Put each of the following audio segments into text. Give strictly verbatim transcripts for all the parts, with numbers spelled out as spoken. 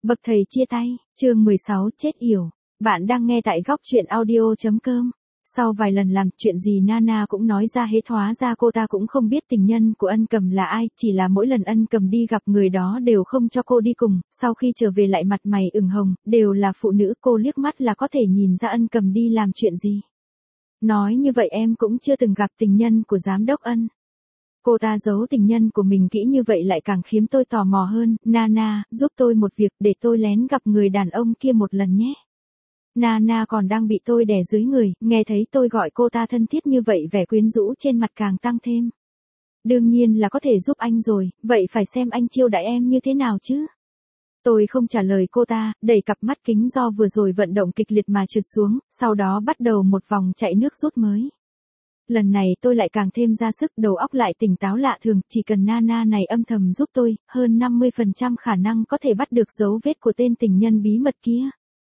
Bậc thầy chia tay, chương mười sáu chết yểu. Bạn đang nghe tại góc truyện audio chấm com. Sau vài lần làm chuyện gì Nana cũng nói ra hết, hóa ra cô ta cũng không biết tình nhân của Ân Cầm là ai, chỉ là mỗi lần Ân Cầm đi gặp người đó đều không cho cô đi cùng, sau khi trở về lại mặt mày ửng hồng, đều là phụ nữ, cô liếc mắt là có thể nhìn ra Ân Cầm đi làm chuyện gì. Nói như vậy em cũng chưa từng gặp tình nhân của giám đốc Ân. Cô ta giấu tình nhân của mình kỹ như vậy lại càng khiến tôi tò mò hơn. Nana, giúp tôi một việc để tôi lén gặp người đàn ông kia một lần nhé. Nana còn đang bị tôi đè dưới người, nghe thấy tôi gọi cô ta thân thiết như vậy vẻ quyến rũ trên mặt càng tăng thêm. Đương nhiên là có thể giúp anh rồi, vậy phải xem anh chiêu đãi em như thế nào chứ. Tôi không trả lời cô ta, đẩy cặp mắt kính do vừa rồi vận động kịch liệt mà trượt xuống, sau đó bắt đầu một vòng chạy nước rút mới. Lần này tôi lại càng thêm ra sức, đầu óc lại tỉnh táo lạ thường, chỉ cần Nana này âm thầm giúp tôi, hơn năm mươi phần trăm khả năng có thể bắt được dấu vết của tên tình nhân bí mật kia.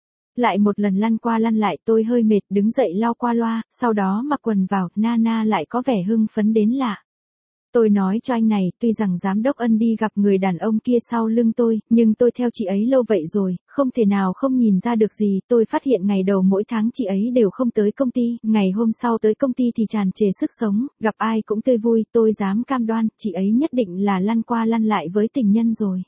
Lại một lần lăn qua lăn lại, tôi hơi mệt đứng dậy lau qua loa, sau đó mặc quần vào, Nana lại có vẻ hưng phấn đến lạ. Tôi nói cho anh này, tuy rằng giám đốc Ân đi gặp người đàn ông kia sau lưng tôi, nhưng tôi theo chị ấy lâu vậy rồi, không thể nào không nhìn ra được gì. Tôi phát hiện ngày đầu mỗi tháng chị ấy đều không tới công ty, ngày hôm sau tới công ty thì tràn trề sức sống, gặp ai cũng tươi vui, tôi dám cam đoan, chị ấy nhất định là lăn qua lăn lại với tình nhân rồi.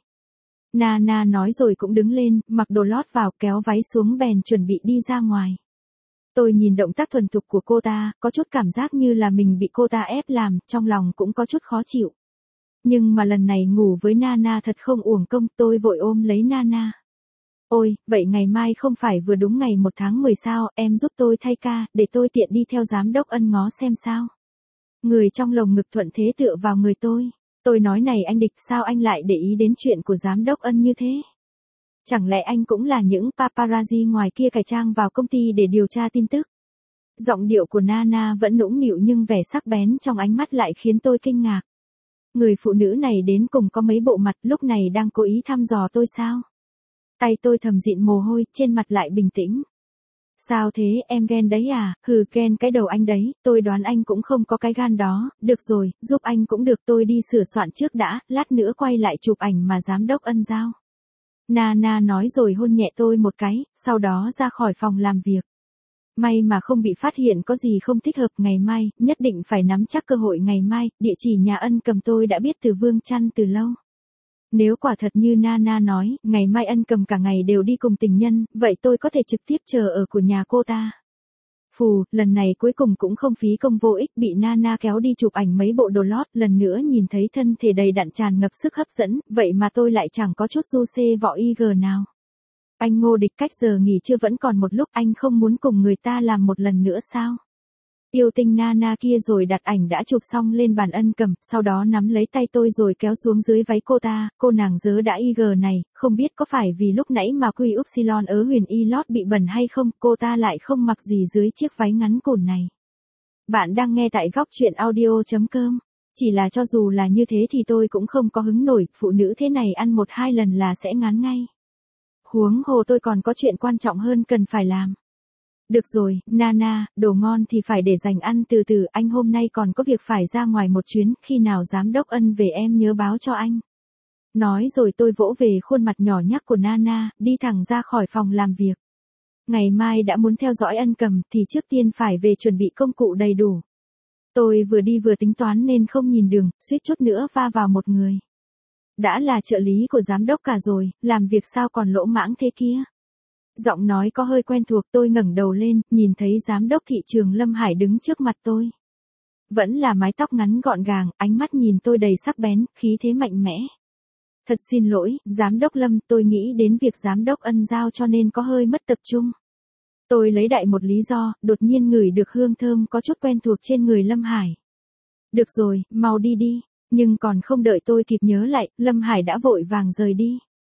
Nana nói rồi cũng đứng lên, mặc đồ lót vào, kéo váy xuống bèn chuẩn bị đi ra ngoài. Tôi nhìn động tác thuần thục của cô ta, có chút cảm giác như là mình bị cô ta ép làm, trong lòng cũng có chút khó chịu. Nhưng mà lần này ngủ với Nana thật không uổng công, tôi vội ôm lấy Nana. Ôi, vậy ngày mai không phải vừa đúng ngày một tháng mười sao, em giúp tôi thay ca, để tôi tiện đi theo giám đốc Ân ngó xem sao. Người trong lồng ngực thuận thế tựa vào người tôi. Tôi nói này anh Địch, sao anh lại để ý đến chuyện của giám đốc Ân như thế? Chẳng lẽ anh cũng là những paparazzi ngoài kia cải trang vào công ty để điều tra tin tức? Giọng điệu của Nana vẫn nũng nịu nhưng vẻ sắc bén trong ánh mắt lại khiến tôi kinh ngạc. Người phụ nữ này đến cùng có mấy bộ mặt, lúc này đang cố ý thăm dò tôi sao? Tay tôi thầm dịn mồ hôi, trên mặt lại bình tĩnh. Sao thế, em ghen đấy à? Hừ, ghen cái đầu anh đấy, tôi đoán anh cũng không có cái gan đó. Được rồi, giúp anh cũng được, tôi đi sửa soạn trước đã, lát nữa quay lại chụp ảnh mà giám đốc Ân giao. Nana nói rồi hôn nhẹ tôi một cái, sau đó ra khỏi phòng làm việc. May mà không bị phát hiện có gì không thích hợp, ngày mai, nhất định phải nắm chắc cơ hội ngày mai, địa chỉ nhà Ân Cầm tôi đã biết từ Vương Trăn từ lâu. Nếu quả thật như Nana nói, ngày mai Ân Cầm cả ngày đều đi cùng tình nhân, vậy tôi có thể trực tiếp chờ ở của nhà cô ta. Phù, lần này cuối cùng cũng không phí công vô ích, bị Nana kéo đi chụp ảnh mấy bộ đồ lót, lần nữa nhìn thấy thân thể đầy đặn tràn ngập sức hấp dẫn, vậy mà tôi lại chẳng có chút du xê võ y gờ nào. Anh Ngô Địch, cách giờ nghỉ trưa vẫn còn một lúc, anh không muốn cùng người ta làm một lần nữa sao? Yêu tinh Nana kia rồi đặt ảnh đã chụp xong lên bàn Ân Cầm, sau đó nắm lấy tay tôi rồi kéo xuống dưới váy cô ta, cô nàng dớ đã y gờ này, không biết có phải vì lúc nãy mà quy upsilon ớ huyền y lót bị bẩn hay không, cô ta lại không mặc gì dưới chiếc váy ngắn cùn này. Bạn đang nghe tại góc truyện audio chấm com. Chỉ là cho dù là như thế thì tôi cũng không có hứng nổi, phụ nữ thế này ăn một hai lần là sẽ ngán ngay. Huống hồ tôi còn có chuyện quan trọng hơn cần phải làm. Được rồi, Nana, đồ ngon thì phải để dành ăn từ từ, anh hôm nay còn có việc phải ra ngoài một chuyến, khi nào giám đốc Ân về em nhớ báo cho anh. Nói rồi tôi vỗ về khuôn mặt nhỏ nhắc của Nana, đi thẳng ra khỏi phòng làm việc. Ngày mai đã muốn theo dõi Ân Cầm thì trước tiên phải về chuẩn bị công cụ đầy đủ. Tôi vừa đi vừa tính toán nên không nhìn đường, suýt chút nữa va vào một người. Đã là trợ lý của giám đốc cả rồi, làm việc sao còn lỗ mãng thế kia. Giọng nói có hơi quen thuộc, tôi ngẩng đầu lên, nhìn thấy giám đốc thị trường Lâm Hải đứng trước mặt tôi. Vẫn là mái tóc ngắn gọn gàng, ánh mắt nhìn tôi đầy sắc bén, khí thế mạnh mẽ. Thật xin lỗi, giám đốc Lâm, tôi nghĩ đến việc giám đốc Ân giao cho nên có hơi mất tập trung. Tôi lấy đại một lý do, đột nhiên ngửi được hương thơm có chút quen thuộc trên người Lâm Hải. Được rồi, mau đi đi, nhưng còn không đợi tôi kịp nhớ lại, Lâm Hải đã vội vàng rời đi.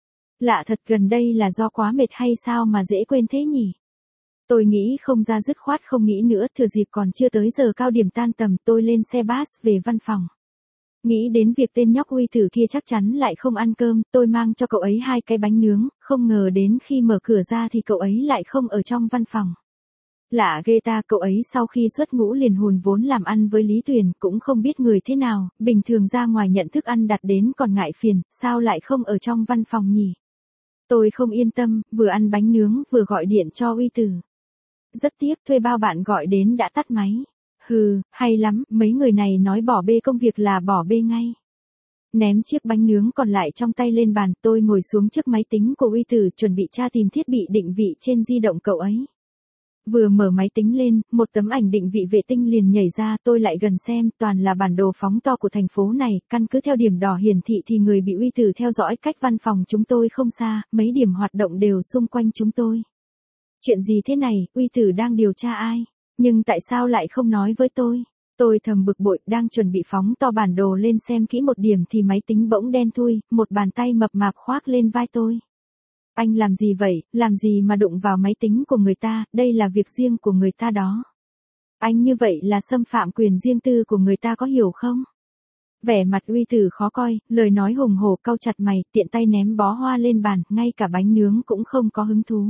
Lạ thật, gần đây là do quá mệt hay sao mà dễ quên thế nhỉ? Tôi nghĩ không ra dứt khoát không nghĩ nữa, thừa dịp còn chưa tới giờ cao điểm tan tầm, tôi lên xe bus về văn phòng. Nghĩ đến việc tên nhóc Uy Tử kia chắc chắn lại không ăn cơm, tôi mang cho cậu ấy hai cái bánh nướng, không ngờ đến khi mở cửa ra thì cậu ấy lại không ở trong văn phòng. Lạ ghê ta, cậu ấy sau khi xuất ngũ liền hùn vốn làm ăn với Lý Tuyền, cũng không biết người thế nào, bình thường ra ngoài nhận thức ăn đặt đến còn ngại phiền, sao lại không ở trong văn phòng nhỉ? Tôi không yên tâm, vừa ăn bánh nướng vừa gọi điện cho Uy Tử. Rất tiếc thuê bao bạn gọi đến đã tắt máy. Hừ, hay lắm, mấy người này nói bỏ bê công việc là bỏ bê ngay. Ném chiếc bánh nướng còn lại trong tay lên bàn, tôi ngồi xuống trước máy tính của Uy Tử chuẩn bị tra tìm thiết bị định vị trên di động cậu ấy. Vừa mở máy tính lên, một tấm ảnh định vị vệ tinh liền nhảy ra, tôi lại gần xem, toàn là bản đồ phóng to của thành phố này, căn cứ theo điểm đỏ hiển thị thì người bị Uy Tử theo dõi cách văn phòng chúng tôi không xa, mấy điểm hoạt động đều xung quanh chúng tôi. Chuyện gì thế này, Uy Tử đang điều tra ai? Nhưng tại sao lại không nói với tôi? Tôi thầm bực bội, đang chuẩn bị phóng to bản đồ lên xem kỹ một điểm thì máy tính bỗng đen thui, một bàn tay mập mạp khoác lên vai tôi. Anh làm gì vậy, làm gì mà đụng vào máy tính của người ta, đây là việc riêng của người ta đó. Anh như vậy là xâm phạm quyền riêng tư của người ta có hiểu không? Vẻ mặt Uy Tử khó coi, lời nói hùng hổ cau chặt mày, tiện tay ném bó hoa lên bàn, ngay cả bánh nướng cũng không có hứng thú.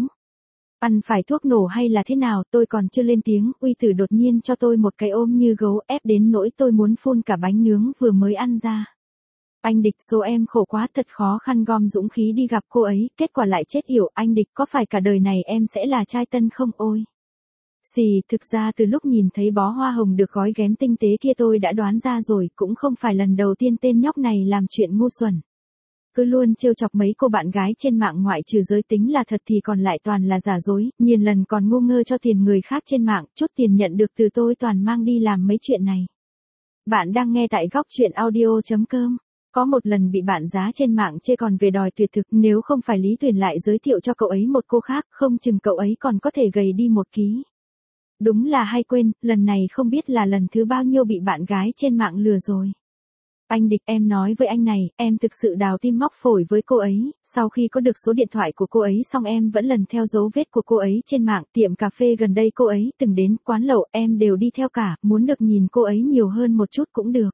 Ăn phải thuốc nổ hay là thế nào, tôi còn chưa lên tiếng, Uy Tử đột nhiên cho tôi một cái ôm như gấu ép đến nỗi tôi muốn phun cả bánh nướng vừa mới ăn ra. Anh Địch, số em khổ quá, thật khó khăn gom dũng khí đi gặp cô ấy, kết quả lại chết yểu. Anh Địch, có phải cả đời này em sẽ là trai tân không ôi? Xì, thực ra từ lúc nhìn thấy bó hoa hồng được gói ghém tinh tế kia tôi đã đoán ra rồi, cũng không phải lần đầu tiên tên nhóc này làm chuyện ngu xuẩn. Cứ luôn trêu chọc mấy cô bạn gái trên mạng, ngoại trừ giới tính là thật thì còn lại toàn là giả dối, nhiều lần còn ngu ngơ cho tiền người khác trên mạng, chút tiền nhận được từ tôi toàn mang đi làm mấy chuyện này. Bạn đang nghe tại góc chuyện audio chấm com. Có một lần bị bạn giá trên mạng chê còn về đòi tuyệt thực, nếu không phải Lý Tuyền lại giới thiệu cho cậu ấy một cô khác, không chừng cậu ấy còn có thể gầy đi một ký. Đúng là hay quên, lần này không biết là lần thứ bao nhiêu bị bạn gái trên mạng lừa rồi. Anh Địch, em nói với anh này, em thực sự đào tim móc phổi với cô ấy, sau khi có được số điện thoại của cô ấy xong em vẫn lần theo dấu vết của cô ấy trên mạng, tiệm cà phê gần đây cô ấy từng đến, quán lẩu em đều đi theo cả, muốn được nhìn cô ấy nhiều hơn một chút cũng được.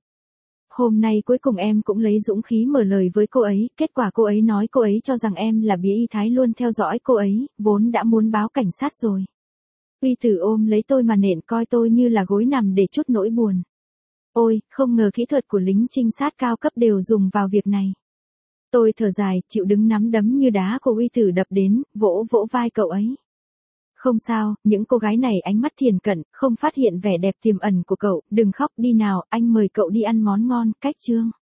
Hôm nay cuối cùng em cũng lấy dũng khí mở lời với cô ấy, kết quả cô ấy nói cô ấy cho rằng em là bía y thái luôn theo dõi cô ấy, vốn đã muốn báo cảnh sát rồi. Uy Tử ôm lấy tôi mà nện coi tôi như là gối nằm để chút nỗi buồn. Ôi, không ngờ kỹ thuật của lính trinh sát cao cấp đều dùng vào việc này. Tôi thở dài, chịu đứng nắm đấm như đá của Uy Tử đập đến, vỗ vỗ vai cậu ấy. Không sao, những cô gái này ánh mắt thiền cận, không phát hiện vẻ đẹp tiềm ẩn của cậu, đừng khóc đi nào, anh mời cậu đi ăn món ngon, cách chương.